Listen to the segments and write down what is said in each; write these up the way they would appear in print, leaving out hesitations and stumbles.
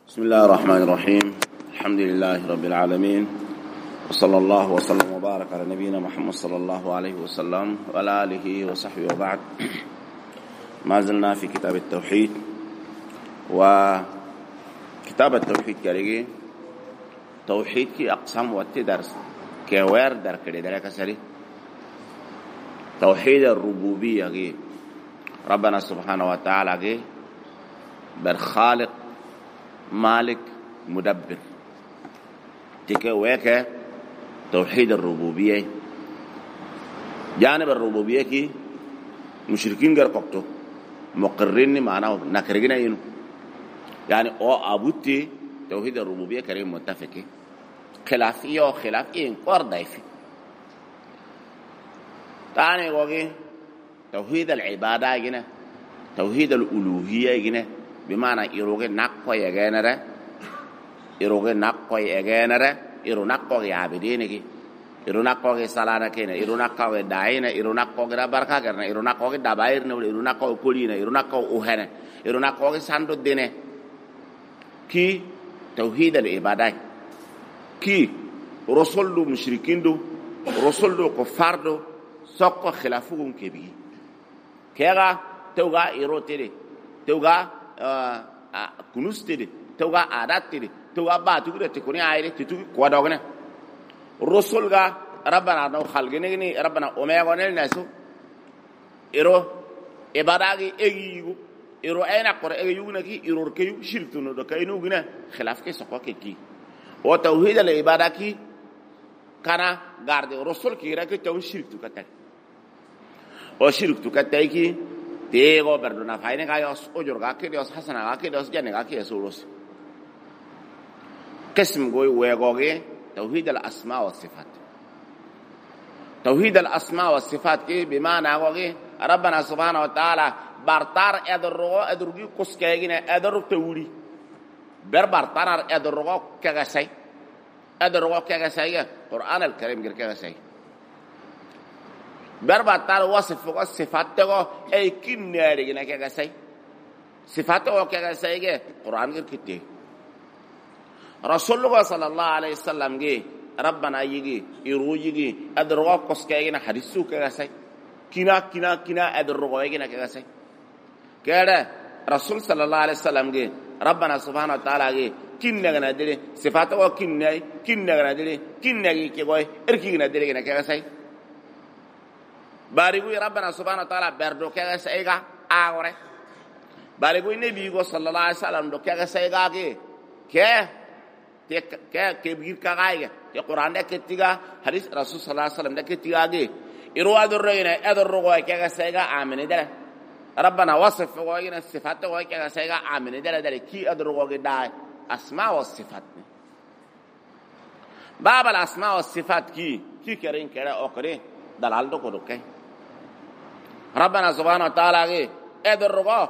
بسم الله الرحمن الرحيم. الحمد لله رب العالمين، وصلى الله وسلم وبارك على نبينا محمد صلى الله عليه وسلم وعلى آله وصحبه وبعد. ما زلنا في كتاب التوحيد، وكتاب التوحيد كريجي توحيد کی اقسام وتی درس كوير در کړي درکه سری توحيد الربوبيه کی ربنا سبحانه وتعالى کی بر خالق مالك مدبر تيكا ويكا توحيد الربوبية. جانب الربوبية كي مشركين غير قبطو مقررين معناه نكرجنا ينو يعني او ابوتي توحيد الربوبية كريم متفقين خلافية وخلافية قر ضعيف تاني وغي توحيد العبادة جنا توحيد الألوهية جنا بمعنى يروغي نقوى يغينره يروغي نقوى يغينره يرو نقوى يعبدينك يرو نقوى سالانك يرو نقوى داينه يرو نقوى بركه غرنا يرو نقوى دبايرنا يرو نقوى كولينا يرو نقوى اوهنا يرو نقوى ساندو دينه كي توحيد العبادات كي رسول دو مشركين دو رسول دو كفار دو سوق خلافهم كبي كيغا توغا يروتيري توغا كنوس تدي توغا عادات تدي توغا باتو كده تكوني عايري تتو كوادوغنا رسول غا ربنا نو خلقني ربنا اوميغونل ناسو ايرو اباداغي ايغو ايرو اينا قر ايغو نكي ايرو كيو شركتو دو كاينو غنا خلاف كي سقوا كي او توحيد العباده كي كانا غارد رسول كي راكي تو شركتو كتا او شركتو كتا كي تيغو بردنا فاينه كايوس اوجورغا كيدوس حسنا كيدوس جنغا كيسولوس قسم غوي ويغوغي توحيد الاسماء والصفات. توحيد الاسماء والصفات كي بمعنى غوغي ربنا سبحانه وتعالى بارتار ادرغي كوسكايغنا ادرو توري بربارتار ادرغو كغساي ادرغو كغساي القران الكريم غير كغساي بربارتار وصف والصفات تغو اي كينيرغنا كغساي صفات او كغساي القران غير كتي رسول الله صلى الله عليه وسلم جي ربنا يجي يروجي ادرغو كوسكايغنا حديثو كغساي كنا ادرغو يجينا كغساي كده رسول صلى الله عليه وسلم جي ربنا سبحانه وتعالى جي كينغنا دلي صفات او كينغنا دلي كينغي كيغوي اركيغنا دلي كغساي باريغو ربنا سبحانه وتعالى بردو كغساي غا اوري باريغو نبي صلى الله عليه وسلم دو كغساي غا ke bir kagaiga ke Quran da ketiga hadis Rasul sallallahu alaihi wasallam da ketiga ge iru adurrina adurrugo ke ga sega amene dala rabbana wasif wa ina sifat wa ke ga sega amene dala ki adurrugo ge da asma wa sifat bab al asma wa sifat ki kerin kera okre dalal do ko dokai rabbana subhanahu wa ta'ala ge adurrugo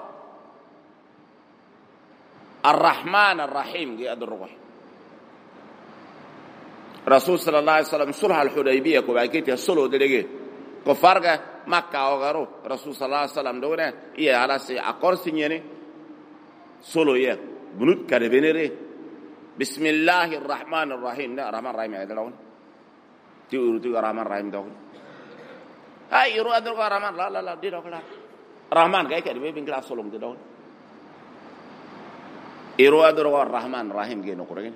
الرحمن الرحيم ge adurrugo رسول صلى الله عليه وسلم صلح الحديبيه کو باکیت سلو دلګي کو فرق مکه او غرو رسول صلى الله عليه وسلم دونه يه على سي اقر سنينه سلو يه بنود كربينري بسم الله الرحمن الرحيم لا الرحمن الرحيم هذا لون تي الرحمن الرحيم دون هاي يرو ادر الرحمن لا دي دوكلا الرحمن جاي كده بين كلاس سلوم دي دون يرو ادر الرحمن الرحيم جي نقرين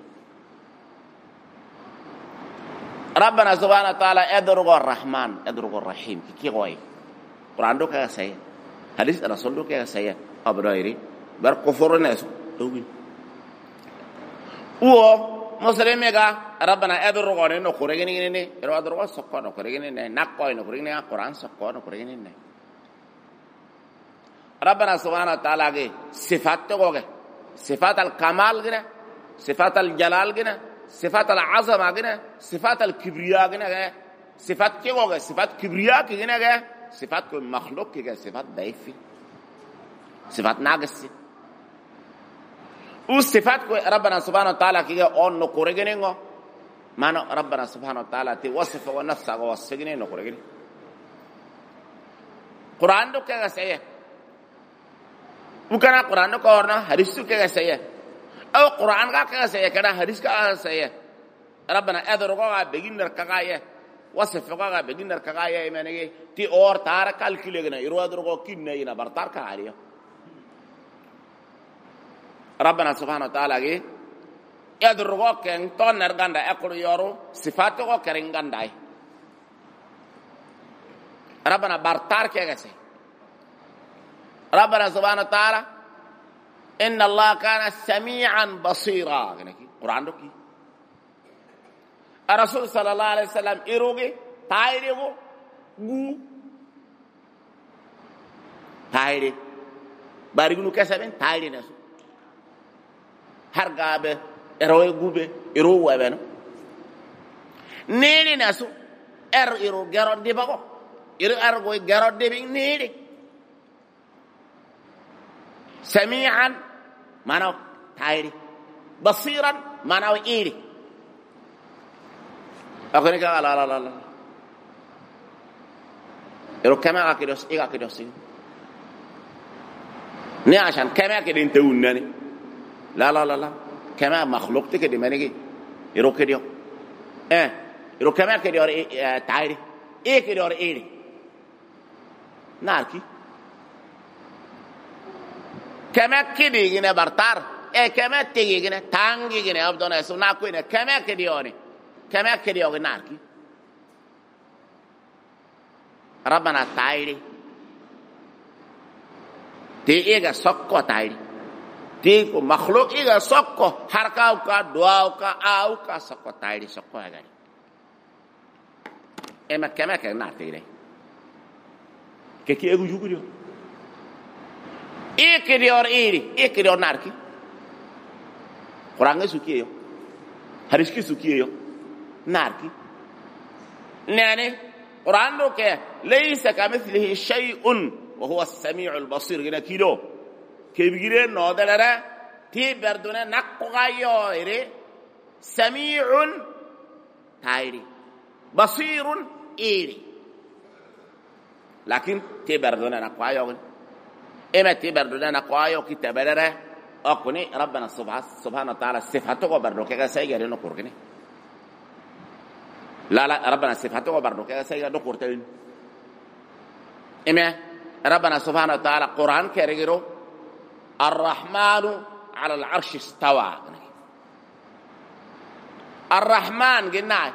ربنا سبحانه وتعالى ادرغ الرحمن ادرغ الرحيم كي غوي قران دو كا سي حديث رسول دو كا سي ابرايري بر كفر الناس دوغي او مسلميغا ربنا ادرغ نو خريغني ني رو ادرغ سكو نو خريغني ني نقوي نو خريغني قران سكو نو خريغني ني ربنا سبحانه وتعالى صفات غوغ صفات الكمال غنا صفات الجلال غنا صفات العظمه غنا صفات الكبرياء غنا صفات كي ہوگا صفات كبرياء کی غنا گیا صفات کو مخلوق کی گیا صفات ضعیف صفات ناقص اس صفات کو ربنا سبحانه وتعالى کی گیا اور نو کرگنے گو مانو ربنا سبحانه وتعالى تی وصف و نفس کو وصفنے نو کرگنے قران دو کیا صحیح وکنا قران کو اور نہ حدیث کیا صحیح أو قرآن كا سيا كنا حديث كا سيا ربنا أدركوا بيجينر كاية وصفوا بيجينر كاية إيمانه تي أور تارا كالكيلنا يروى أدركوا كيننا ينا برتار كاريا ربنا سبحانه وتعالى جي أدركوا كن تون نرجعنا أكل يورو صفاته كرينجانداي ربنا برتار كيا سيا ربنا سبحانه وتعالى إن الله كان سميعا بصيرا قرآن دوكي الرسول صلى الله عليه وسلم إروغي تايريغو غو تايري بارغنو كسبن تايري نسو هرغابه إروي غوبه إرو وابنو نيري نسو إرو غيرون دي باغو إرو غيرون دي بين نيري سميعا معناه تايري بصيرا معناه إيري أقول لك لا لا لا لا يرو كما أكيدوس إيه أكيدوس ني عشان كما أكيد أنت ونني لا لا لا لا كما مخلوق تكدي منيجي يرو كديو يرو كما أكيد يور تايري إيه كدي يور إيري ناركي كما كدي جينا برتار كما تيجي جينا تانجي جينا أبدونا سونا كوينا كما كدي يوري كما كدي يوري ناركي ربنا تايري تي إيجا سكوا تايري تي كو مخلوق إيجا سكوا حركاو كا دواو كا آو كا سكوا تايري سكوا يغاني إما كما كدي نار تيري كي إيجو جوجو إيه اور إيري إيه اور ناركي قرآن سوكيه يو حديث سوكيه يو ناركي يعني قرآن لو كه ليس كمثله شيء وهو السميع البصير كده كيلو كيبغيره نودلره تي بردونه نقغايو إيري سميع تايري بصير إيري لكن تي بردونه نقغايو إما تبردنا نقايو كتابره أكوني ربنا سبحانه وتعالى صفاته وبرده كذا سيجري نقولكني لا ربنا صفاته وبرده كذا سيجري نقولتين إما ربنا سبحانه وتعالى قرآن كريجرو الرحمن على العرش استوى الرحمن قلنا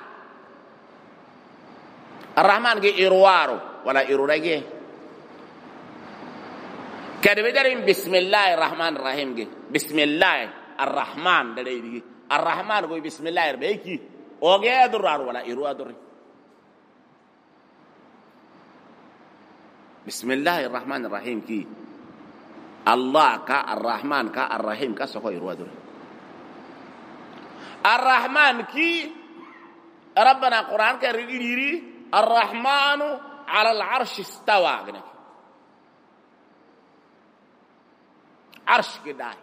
الرحمن جي إروارو ولا إيرورجي كده بدرين بسم الله الرحمن الرحيم جي بسم الله الرحمن ده دي الرحمن قوي بسم الله ربيكي اوغي ادرار ولا يرو ادري بسم الله الرحمن الرحيم كي الله كا الرحمن كا الرحيم كا سكو يرو ادري الرحمن كي ربنا قرآن كريري الرحمن على العرش استوى عرش के दाए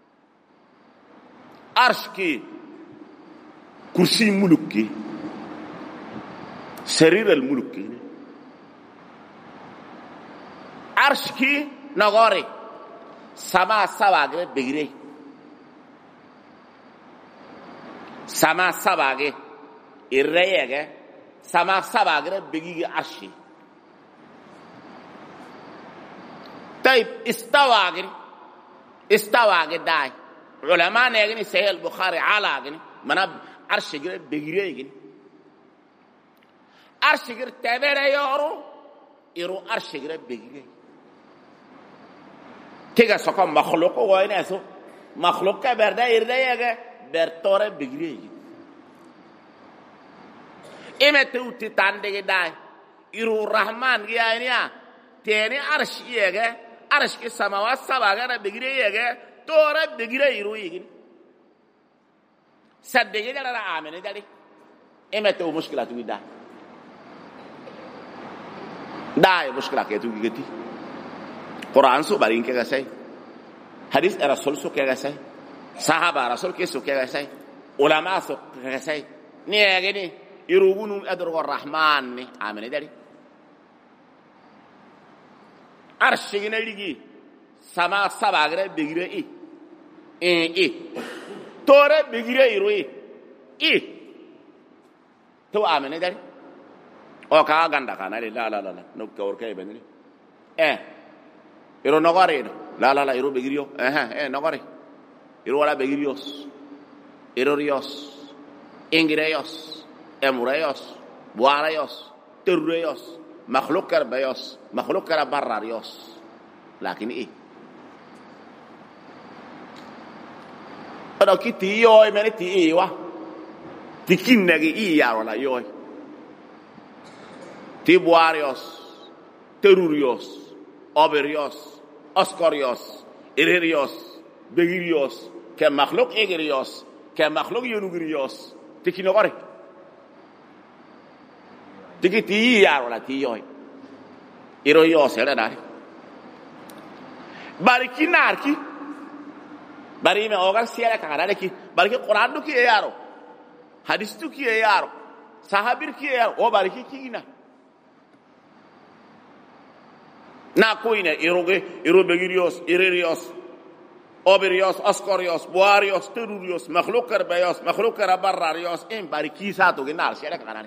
अर्श की कुर्सी मुल्क की शरीर अल मुल्क की अर्श की नगौरे समा सवागे बिगरे समा सवागे इर्रेगे समा सवागे बिगी अर्शी तब इस्तवागे استوى قداي علماء نيغني سهل البخاري على غني منا عرش غير بغيري عرش غير تبره يورو يرو عرش غير بغيري تيغا سوكو مخلوق ويناسو مخلوق كبردا يردايغا برتوره بغيري ايمتو تاندي داي يرو الرحمن غيانيا تاني عرش يغا عرش के समावास सब आगे बिगड़े ही है तो और बिगड़े ही रोई गिन सब बिगड़े जरा आमे नहीं जारी इमें तो मुश्किलात हुई दाए मुश्किलात क्या तू की गति कुरान सो बारिंग क्या कैसा है हदीस रसूल सो क्या कैसा है साहबा रसूल के सो क्या कैसा है उलमा सो क्या कैसा है नहीं है कि नहीं इरुगुनु अदरुग रहमान ने आमे नहीं जारी अर्श की नड़ी की समा सब आगरे बिगड़े ई tore begire iroi to amene dari o ka ganda kana la no ka orke benni iro nogare la iro begirio nogare iro wala begirios iro rios ingreos emurayos buarayos terreyos makhluk karbayos makhluk karabarrarios lakin ada kiti yoy meni ti wa tikin nagi ya wala yoy ti buarios terrurios oberios oskorios irerios begirios ke makhluk egerios ke makhluk yunugirios tikino gore tikiti ya wala ti yoy iro yo sera dari bariki narki bari me ogar siara kagara ki bariki qur'an du ki yaro hadis du ki yaro sahabir ki yaro o bariki kina na koine iro begirios irerios oberios oskorios buarios terurios makhluk karbayos makhluk karabarrarios en bariki sa to ginar siara kagara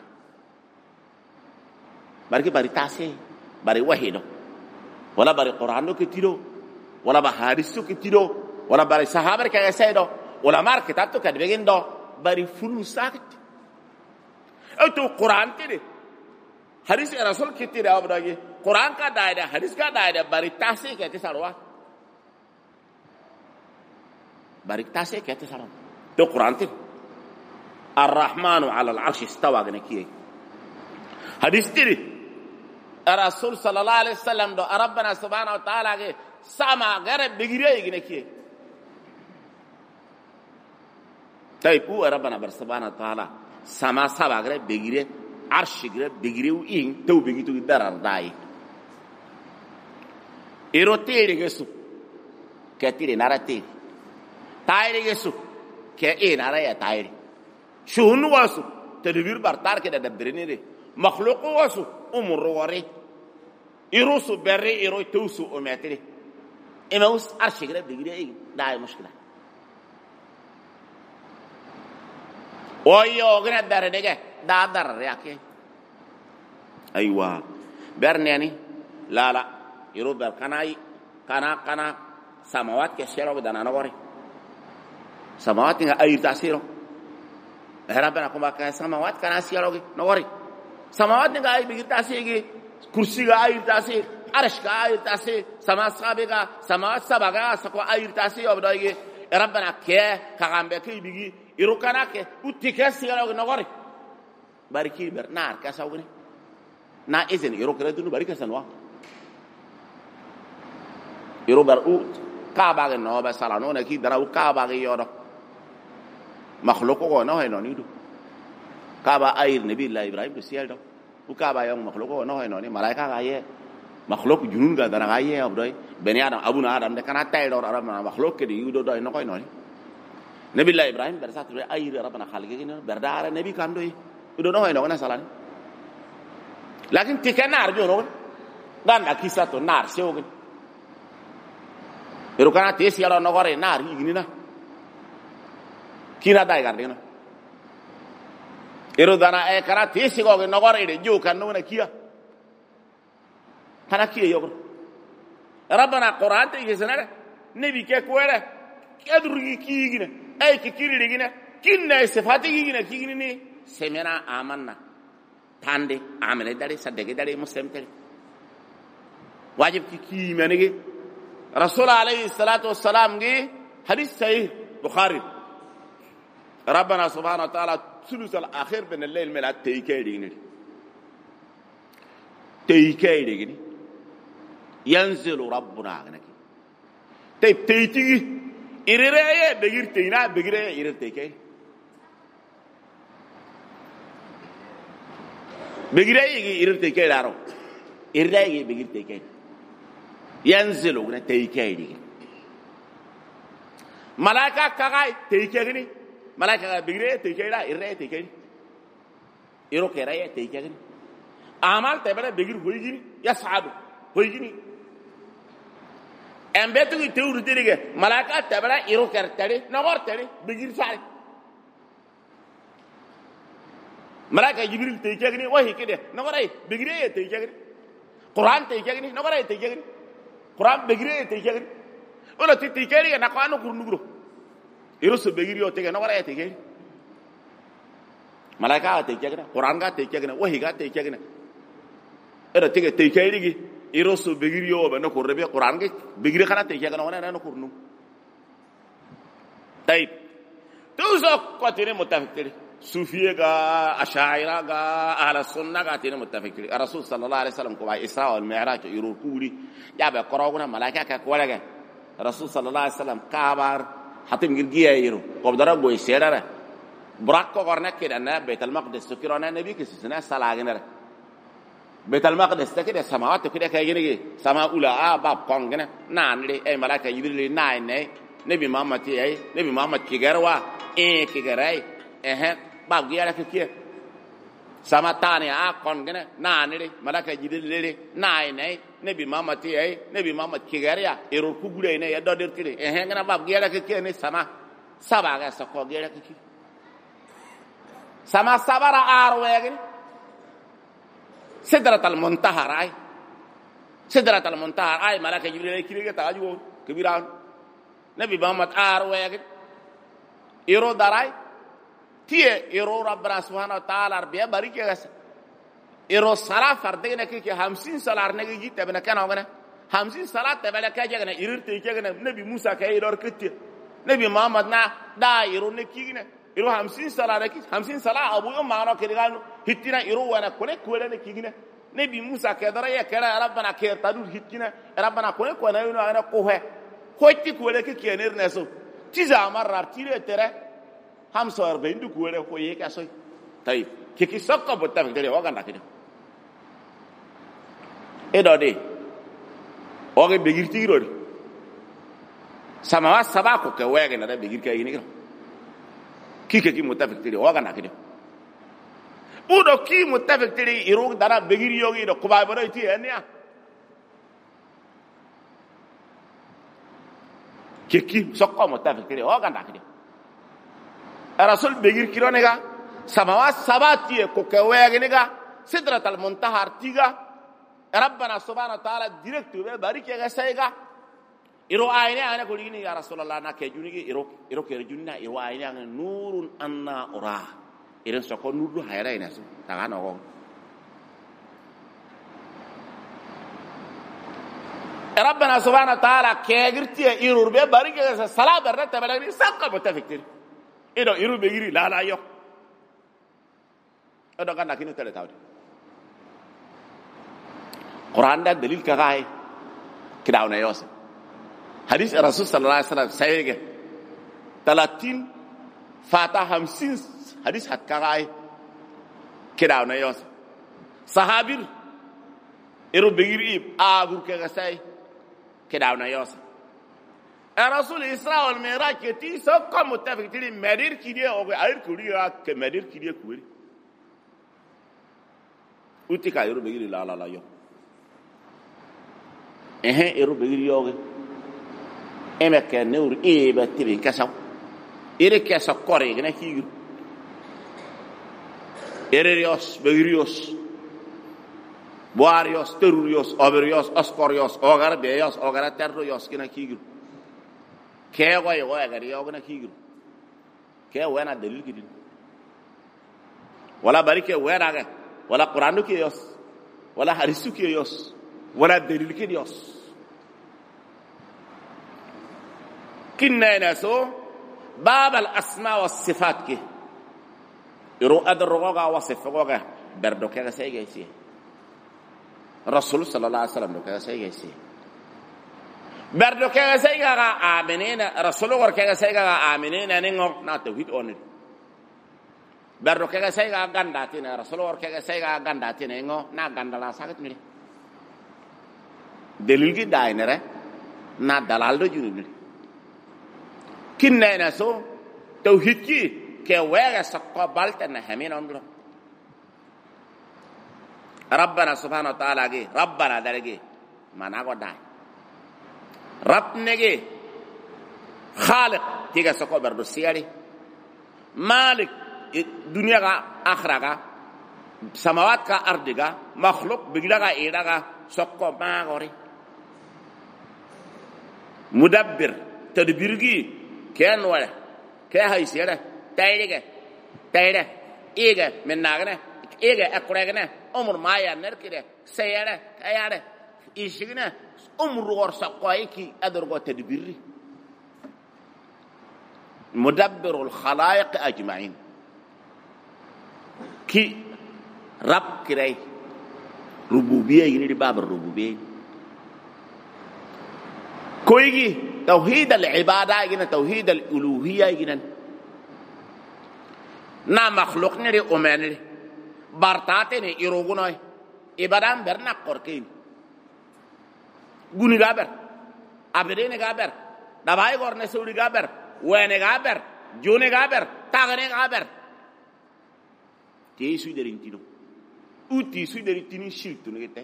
bariki bari tase bari wahido wala bari qur'an du ki tiro wala ba hadis du ki tiro wala bari sahabar ka saydo wala mar kitab to kad begendo bari fulu sakit to qur'an tire hadis rasul kitire abdagi qur'an ka daida hadis ka daida bari tase ke tisarwa bari tase ke tisarwa to qur'an tire ar-rahmanu ala al-arsh istawa ganaki hadis tire rasul sallallahu alaihi wasallam do rabbana subhanahu wa ta'ala ke sama gare bigire ganaki taipu rabbana bar subhanahu wa ta'ala sama sabagre begire arshigre begire in to begitu darar dai erotere gesu ketire narate taire gesu ke nara ya taire shunu wasu tadbir bartar ke da dabrinire makhluqu wasu umur wari irusu berri iro tusu umetire imaus arshigre begire dai mushkila oyo gna berdege da dar yake aywa berneni la iro ber kana samawat ke shero dana nagore samawat nga ayir tasiro rabbana kuma ka samawat kana shero nagore samawat nga ayir bigir tasigi kursi ga ayir tasir arsh ga ayir tasir sama sabiga samawat sabaga sako ayir tasir obdagi rabbana ke kagambe ke bigi irukana ke utike sigara nagore bariki bernar ka sawgne na izen irukra dunu barika sanwa irubar ut kaaba ga no ba salano na ki dara kaaba ga yodo makhluqo ko no hay no nidu kaaba ayir nabi allah ibrahim be sieldo kaaba yang makhluqo no hay no ni malaika ga ye makhluq junun ga dara ga ye abdoy bani adam abuna adam de kana tay do adam makhluq ke di yudo do no koy no ni nabi allah ibrahim bersatu ayir rabbana khalqi ni berdara nabi kando yi do no hay no na salani lakin tikenar jo no dan akisa to nar seogen pero kana tesi ala no gore nar igini na kina dai garde no ero dana e kana tesi go no gore de jo kan no na kia kana kia yo rabbana qur'an te yesenare nabi ke kwere kedru ki igina ay ki kiri digina kinna sifati igina kigini ni semena amanna tande amene dare sadege dare muslim tere wajib ki menege rasul alayhi salatu wassalam ge hadith sahih bukhari rabbana subhanahu wa ta'ala sulus al akhir min al-layl min at-taykayni yanzilu rabbuna ganaki taytigi irereye begirteyna begire irerteykay begireye irerteykay daro irreye begirteykay yanzilu gna taykayni malaika kagay taykayni malaika begire taykayda irreye taykayni iro kereye taykayni amal tabara begir hoygini yas'adu hoygini en betu teuru dirige malaka tabara iro kertari nagor tari bigir sare malaka jibril te jagni wahi kide nagoray bigire te jagni qur'an te jagni nagoray te jagni qur'an bigire te jagni wala te jagni na kwano kurnugro iro so bigiri o te nagoray te jagni malaka te jagni qur'an ga te jagni wahi ga te jagni ero te jagni iro so bigiri o be no kurbe qur'an ga bigiri khana te jagni wana no kurnu tayib tuzo ko tire mutafakkir صوفيه غا اشاعره غا اهل السنه غا تين متفقين الرسول صلى الله عليه وسلم كوا اسراء والمعراج يروكوري يا به قراغنا ملائكه كولغا الرسول صلى الله عليه وسلم كابار حتم غير يرو قبدره غوي سيرره براكو غرنا كده انا بيت المقدس سكرنا النبي كسنا سلاغنا بيت المقدس كده سماوات كده كايني سماء اولى باب كونغنا نانلي اي ملائكه يبري ناي نبي محمد اي نبي محمد كيغروا اي كيغراي bab giara ke sama tani a kon gene na ne malaka jidil lele nay nay nabi muhammad ay nabi muhammad kigaria eror ku gure ne ya do der tire ngena bab giara ke ne sama sabaga sa ko giara ke sama sabara arwegen sidratul muntaha ay malaka jibril kirege taaju kibiran nabi muhammad arwegen ero darai tie ero rabbana subhanahu wa ta'ala arbiya barike gas ero sala farde ne ke 50 salar ne gi tabna kana ngana 50 salat tabala ka jagana irirte jagana nabi musa ka idor kitti nabi muhammad na da ero ne kigina ero 50 salar ki 50 sala abu umma no kirganu hitina ero wana kone kole ne kigina nabi musa ka dara ya kara rabbana ke tadu hitina rabbana kone kone no ana ko he hotti kole ke kener ne so tiza marar tire tere ham sor be ndu kuere ko ye ka soy tay kiki sokko botta be dere waga nakide e do de oge be girti girori sama saba ko ke wege na be girka yini kike ki mutafik dere waga nakide udo ki mutafik dere iru dara be giri yogi do ko ba baro ti enia kiki sokko mutafik dere waga nakide rasul begir kironega samawa sabati ko kewegeniga sidratul muntaha artiga rabbana subhanahu wa ta'ala direct be barike ga sayga iro ayne ana ko lini ya rasulullah na ke junigi iro ke junna iro ayne an nurun anna ura iro soko nuru hayra ina so taga no go rabbana subhanahu wa ta'ala ke girti iro be barike ga sala barata balani sakka mutafikir ido iru begiri la yo odo kan nakino tele tawde qur'an da dalil ka gaay kidawna yos hadith rasul sallallahu alaihi wasallam sayege 30 fata 50 hadith hat ka gaay kidawna yos sahabir iru begiri agur ka gasay kidawna yos الرسول إسراء والمعراج كتير سوكا متفق تري مدير كديه أو غير كوريا كمدير كديه كوري أوتي كايرو بيجري لا يو إيرو بيجري يوغي كان نور بتبين كسو كسو كوري كنا كيجو ريوس بيجريوس بواريوس تروريوس أبريوس أسكوريوس أوغار بيوس أوغار تروريوس كنا كيجو كيا واي غاري يوغنا كيغرو كيا وانا دليل كدي ولا بارك ويراغا ولا قران كيوس ولا حديث كيوس ولا دليل كيوس كنا ناسو باب الاسماء والصفات كي يرو ادرغا وصفغا بردو كيغا سيغيسي رسول صلى الله عليه وسلم كيغا سيغيسي برdo kega sayga ga amenena rasulu gor kega sayga ga amenena ningo na tawhid on برdo kega sayga ganda tina rasulu gor kega sayga ganda tina ngo na ganda la sagat mi delil gi dainere na dalal do juni kinna na so tawhid ki ke wega sakko balta na hamin onlo rabbana subhanahu wa ta'ala gi rabbana dalagi mana go dai rab nege khaliq tiga soko berdo siari malik dunia ga akhira ga samawat ka ardi ga makhluk bigla ga ida ga soko magori mudabbir tadbirgi ken wala ke haysiyada tayde ege mennagne ege akregne umur maya nerkide sayade ayade ishigna umur gor saqayki adurgo tadbirri mudabbirul khalaiq ajma'in ki rab kiray rububiyya yini di babar rububiyya koygi tauhid al ibada yini tauhid al uluhiyya yini na makhluq ni umani bartate ni irogunoy ibadam berna korkin guni gaber abedene gaber dabay gorne suri gaber wene gaber jone gaber tagane gaber ti su derintino uti su derintini shirtu ngete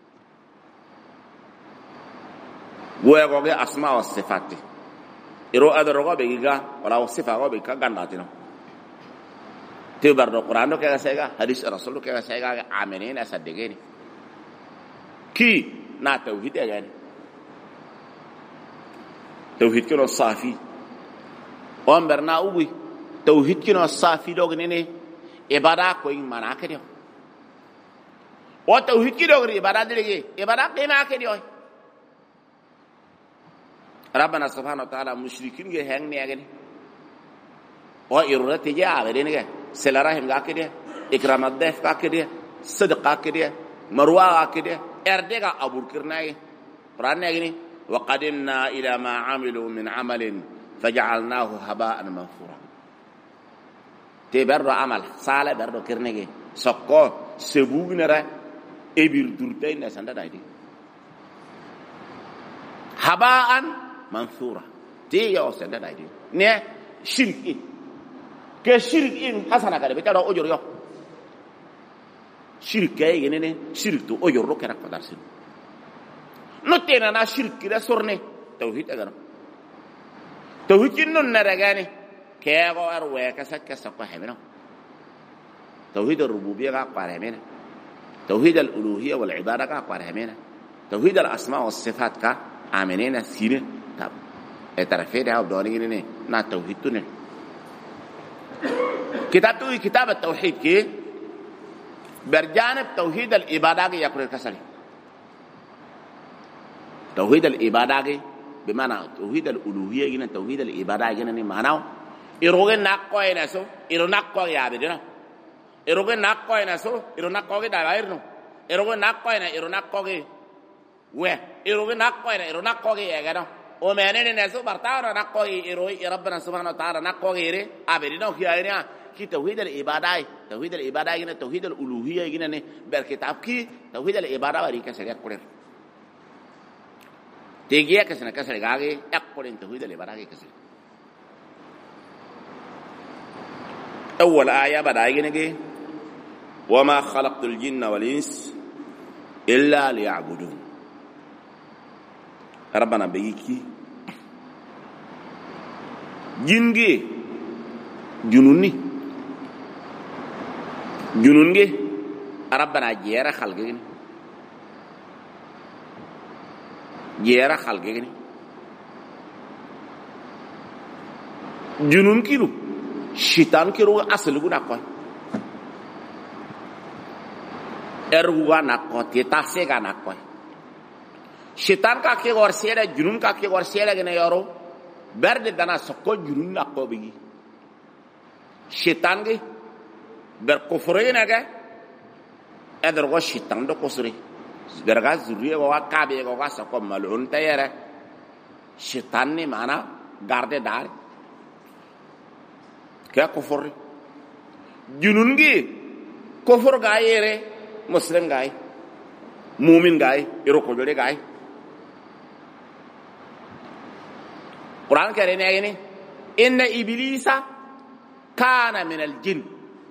go ge asma wa sifati iro adoro be giga wala sifa go be ka gandatino te bardo qur'ano ke gasega hadis rasul ke gasega amenena saddegeni ki na tauhid yani tauhid kino safi on berna ubi tauhid kino safi dognene ibada ko in manakedi o tauhid kino ibada dilege ibada ke makedi o rabbana subhanahu wa ta'ala mushrikin ge hangni ageni o irrati ja aberene ge selarahim ga kedi ikram ad-daf ga kedi sadqa kedi marwa ga kedi erdega abur kirnay qur'an ageni wa qadimna ila ma amilu min amalin faj'alnahu haba'an manthura te berdo amal sala berdo kirnege sokko sebugnara ebir durtay na sanda daydi haba'an manthura te yo sanda daydi ne shirki ke shirkin hasana kare be taro ojor yo shirke yenene shirtu ojor ro kera kodar sin no tena na shirki da sorne tauhid agaro tauhid non naragani ke go arwe ka sakka sakko hebeno tauhid ar-rububiyya ka qaremena tauhid al-uluhiyya wal ibada ka qaremena tauhid al-asma was sifat ka amenena sire tab etarfeda abdoni ne na tauhid tunen كتاب التوحيد كي برجانب توحيد العبادة كي يقول الكسر توحيد العبادة كي بمعنى توحيد الألوهية كي توحيد العبادة كي معناه إروغي ناقوي نسو إرو ناقوي يابدنا إروغي ناقوي نسو إرو ناقوي دايرنو إروغي ناقوي نا إرو ناقوي وين إروغي ناقوي نا إرو ناقوي يغنو ومعنى نسو برتاو ناقوي إروي ربنا سبحانه وتعالى ناقوي يري أبدنا كي ki tauhid al ibadah gina tauhid al uluhiyya gina ne ber kitab ki tauhid al ibadah bari ka sega kurer tegiya ka sana ka sega ge ak kuren tauhid al ibadah ka sega awwal aya bada gina ge wama khalaqtul jinna wal ins illa liya'budun rabbana bayiki jingi jununge rabbana jera khalgeni junun kiru shitan kiru asal guna ko ergu gana ko tase gana ko shitan ka ke gor sera junun ka ke gor sera gene yoro berde dana sokko junun nakko bigi shitan ge ber kufrina ga eder go shitan do kusri berga zuriya go akabe go gasa ko malun tayere shitan ni mana garde dar ka kufur junun gi kufur ga yere muslim ga mu'min ga iro ko jode ga Quran kare ne ayini inna iblisa kana min al-jinn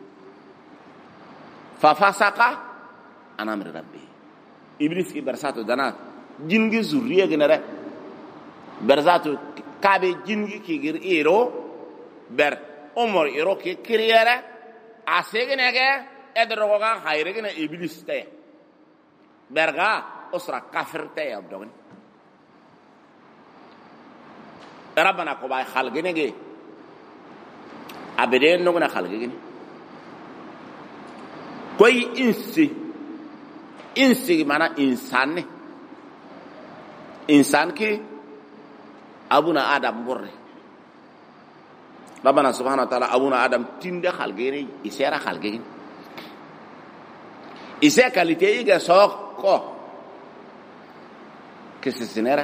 fa fasaqa an amri rabbi iblis ki barsato dana jingi zuriya gina re berzatu kabe jingi ki gir iro ber umur iro ki kriyere asegnege edrogo ga hayrigene iblis te berga usra kafir te abdogen rabbana ko bay khalgene ge abeden no na khalgene koy insi mana insan ki abuna adam burre rabbana subhanahu wa ta'ala abuna adam tinde khalgene isera khalgene ise qualité ga sokko kisisinera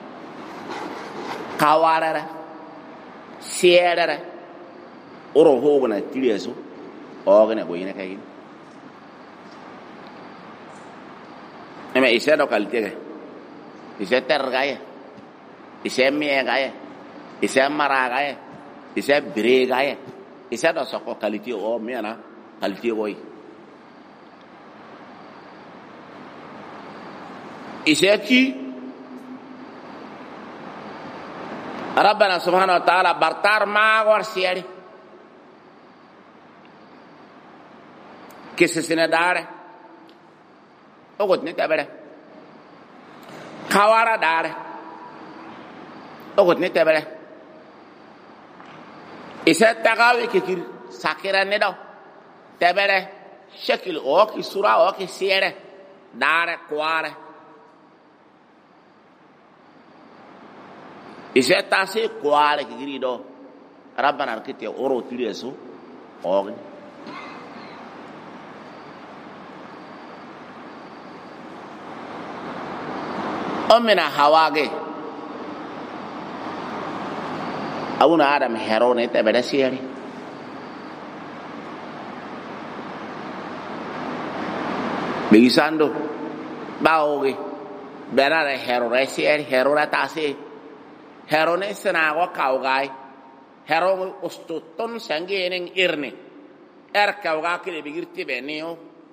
kawarara sierara oro hogna tiliyeso ogna goyina kay eme ise do qualité ga ise tergaye ise miyegaye ise maragaye ise bregaye ise do sokko qualité o mena qualité oy iseki rabbana subhanahu wa ta'ala bartar ma war siari kese sene dare ogot ne tabere kawara dare ogot ne tabere isa tagawi kikir sakira ne do tabere shakil o ki sura o ki siere dare kware ise tase kwale kigirido rabbana arkite oro tileso ogni omena hawage abuna adam herone te beda sieri bigisando baoge berare herore sieri herora tase herone senago kaugai hero ustuton sangenen irne kauga kile bigirti benio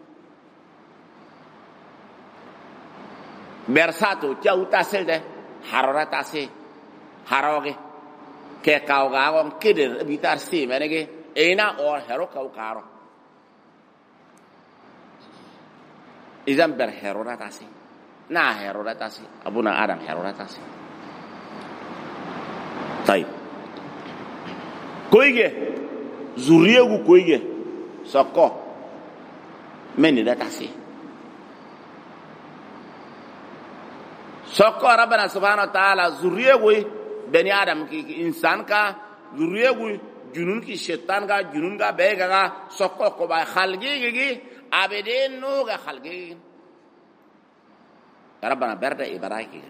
bersato jauta selde harora tase haroge ke kauga on kidir bitar si menege ena or hero kaukaro izam ber herora tase na herora tase abuna adam herora tase طيب كويجي زوريغو كويجي سكو من ده تاسي سكو ربنا سبحانه وتعالى زوريغو بني ادم كي انسان کا زوريغو جنون کی شیطان کا جنون کا بیگا سکو کو با خلقی ابدین نو کا خلقی ربنا برد ابراهيم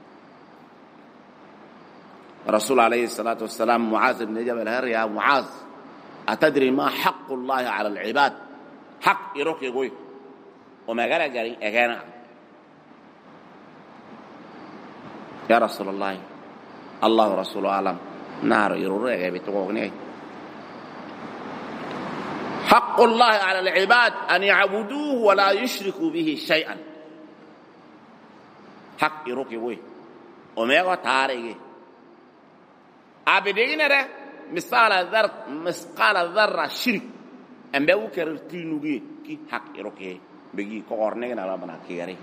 رسول عليه الصلاة والسلام معاذ بن جبل هر يا معاذ أتدري ما حق الله على العباد حق يروك يقول وما قال جري أجانا يا رسول الله الله ورسوله أعلم نار يرور يبتغوني حق الله على العباد أن يعبدوه ولا يشركوا به شيئا حق يروك يقول وما قال تاريخ abedinere misqala dharra shirk ambe ukerti nugi ki hak iroke begi ko orne na la bana kiyari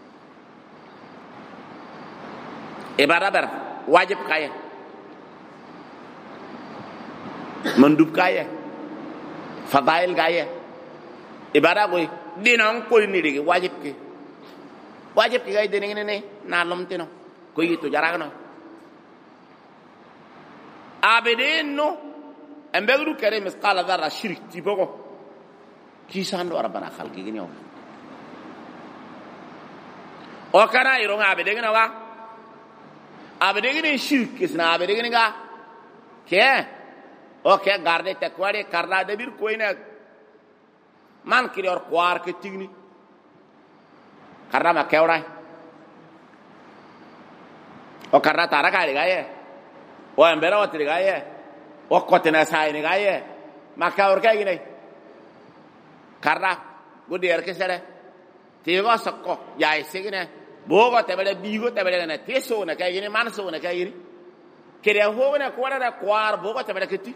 ibada ber wajib kaya mandub kaya fadail kaya ibada koy dinan koy ni digi wajib ki gay deni ne na lomtino koy to jaragno abedeno embegru kare misqala dharra shirk tibogo kisando rabbana khalqi gini o kana ironga abedegina wa abedegini shirk kisna abedegini ga ke o ke garde takwari karna debir koina man kiri or kwar ke tigni karna ma kewra o karna taraka gaye o embera o trigaye o kotena sai ni gaye maka orka gine karra gudi erke sere tigo sakko ya isigine bogo tabele bigo tabele na teso na kay yini man so na kay yini kede ho na ko wala kwar bogo tabele kiti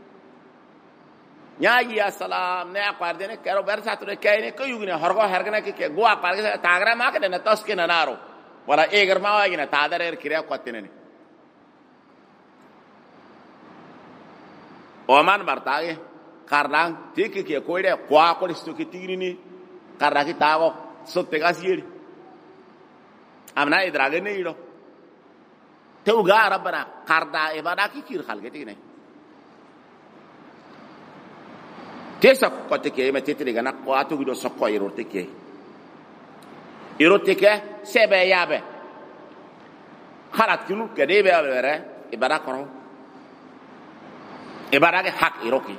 nyaagi ya salam ne akwar de ne kero ber sa to kay ne ko yugine horgo hergana ke go akwar ke tagra ma ke na tos ke na naro wala eger ma wa gina tadare kire ko tinene o man bartage karlang tike ke ko ide kwa ko sto ke tigrini karra ki tago sotte gasiri amna idrage ne ilo to ga rabbana karda ibada ki kir khalge tine tesa ko te ke me tete ga na ko atu do sokko irote ke sebe yabe kharat kinu ke de be bere ibada koro ibada ke hak iroki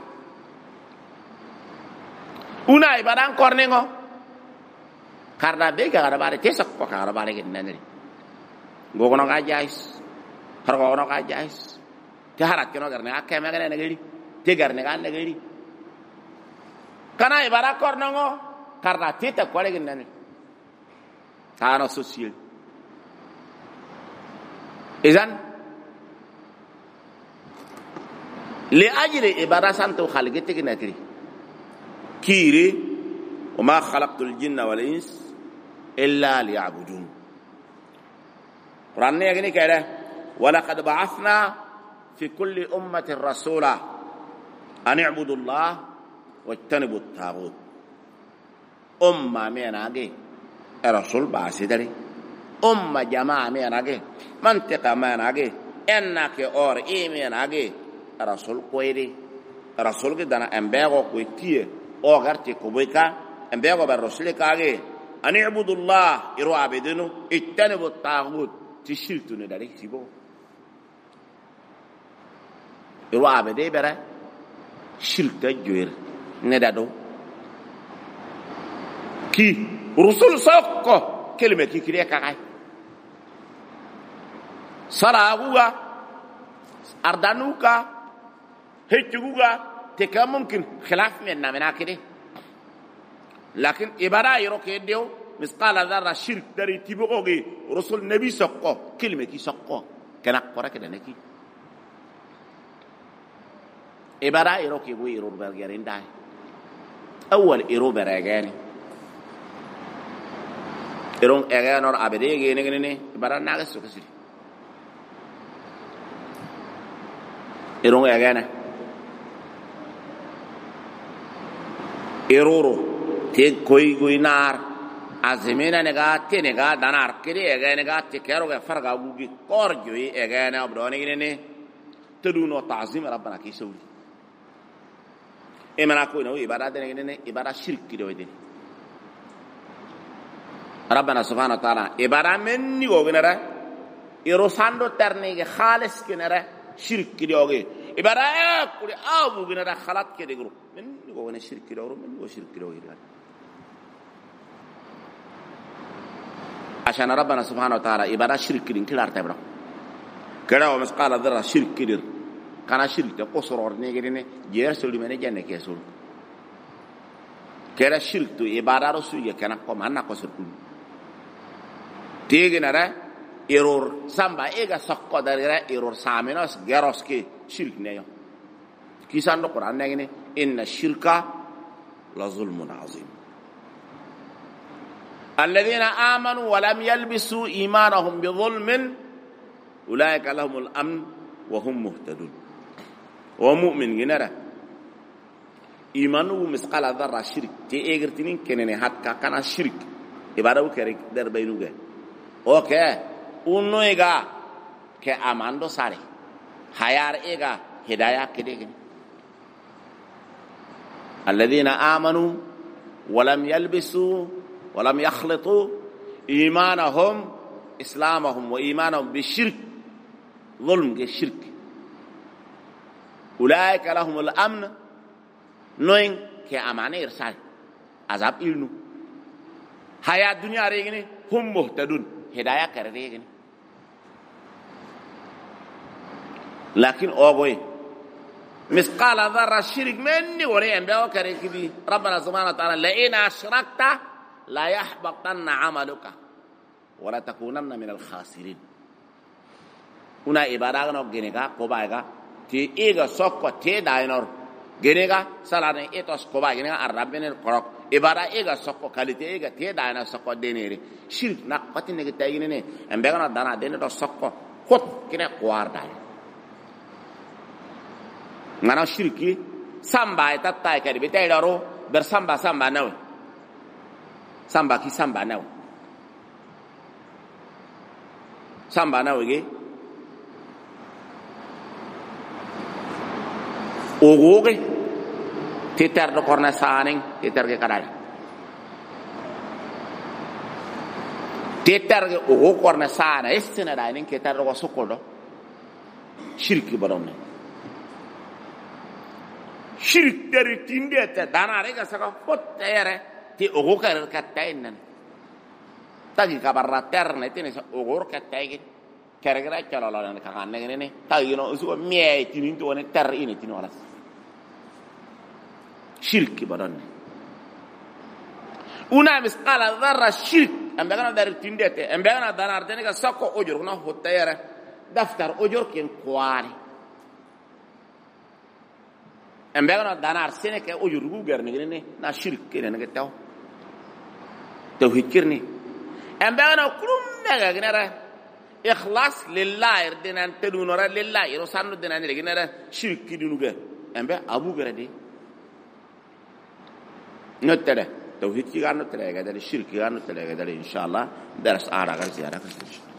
una ibada kornengo karda be ga bare tesa ko ka bare ke nenri gogono ga jais har gogono ga jais te harat kino garne akke me ga ne gari te garne ga ne gari kana ibada kornengo karda teta ko ke nenri tano social izan li ajli ibada santu khalqati kinatri kiri وما خلقت الجن والانس الا ليعبدون قران ne kede ولقد بعثنا في كل امه رسولا ان اعبدوا الله واجتنبوا الطاغوت امه menage rasul basidari umma jamaa menage mantiqa menage ennake or menage rasul koyri rasul ke dana embego ko tie o garti ko boyka embego bar rasul kage ani ibudullah iru abidinu ittanibu taghut tishirtu ne dare sibo iru abide bere shirka joir ne dado ki rusul sokko kelime ki kire kakay saraguga ardanuka hejuga te kam mumkin khilaf min namina kide lakin ibara yoro ke dew misqala dharra shirk dari tibogoge rusul nabi sokko kelime ki sokko kana qora ke danaki ibara yoro ke go yoro bergerin dai awwal iro beragani erong eganor abede gene gene ibara naga sokasiri erong egana eroro te koi goinar azemena nega te nega danar kede egana ga te kero ga farga gugi korjo egana abdoni gene teduno ta'zim rabbana ki sawli emana ko no ibara de gene ibara shirki de wedeni ربنا سبحانه وتعالى إبارة مني وغنرة يروساندو ترنيك خالص كنرة شرك كديوغي إبارة كل أبو غنرة خلات كديغرو مني وغنى شرك كديوغرو مني وشرك كديوغي عشان ربنا سبحانه وتعالى إبارة شرك كدين كلا ارتبرا كلا ومسقال ذرة شرك كدير كان شرك تقصر ورنيك ديني جير سولي مني جنة كيسول كلا شرك تو إبارة رسولية كنا كمان نقصر كل tegenara error samba ega sakko darira error saminos geroski shirk neyo kisando qur'an negene inna shirka la zulmun azim alladhina amanu wa lam yalbisu imanahum bi dhulmin ulaika lahumul amn wa hum muhtadun wa mu'min ginara imanu misqala dharra shirk te egertinin kenene hatta kana shirk ibadaw kere der baynuga okay unno ega ke amando sare hayar ega hidayah kidegen alladhina amanu wa lam yalbisu wa lam yakhlitu imanahum islamahum wa imanahum bishirk zulm ge shirk ulaika lahumul amn noin ke amane irsal azab ilnu hayat dunya regene hum muhtadun hidayah karege lakin ogoy misqala dharra shirk minni wala yamba karege bi rabbana subhanahu wa ta'ala la in ashrakta la yahbatanna amaluka wala takunanna min al-khasirin una ibada no genega ko baiga ti ega sokko te dainor genega salane etos ko baiga genega arabene korok ibada ega sokko kalite ega te daina sokko denere shirk na patine ke tayine ne embega na dana dene do sokko hot kine kwarda ngana shirki samba eta tay kadi be tay daro ber samba naw samba ki samba naw ge ogoge tetar do korna saning tetar ke kadal tetar ke ogo korna sana estina da nin ketar do sokodo shirki badonne shirk dari tinde ta danare ga saka fotere ti ogo kar kattainen tagi kabarra terne tini ogo kattaigen kergra chalala ka kanne ne tagi no usu miei tinin to ne ter ini tino alas shirk badonne una misqala dharra shirk ambagana dari tinde te ambagana danar tene ga sako ojur no fotere daftar ojur ken kwani embegana danar sene ke ojurgu garne ne na shirk ke ne taw tawhid kirni embegana kulum mega gnara ikhlas lillahi irdinan tedunora lillahi ro sanno dinan ne gnara shirk dinuga embe abu garade notere tawhid ki ganno tere ga dal shirk ganno tere ga dal inshallah dars ara gar ziyara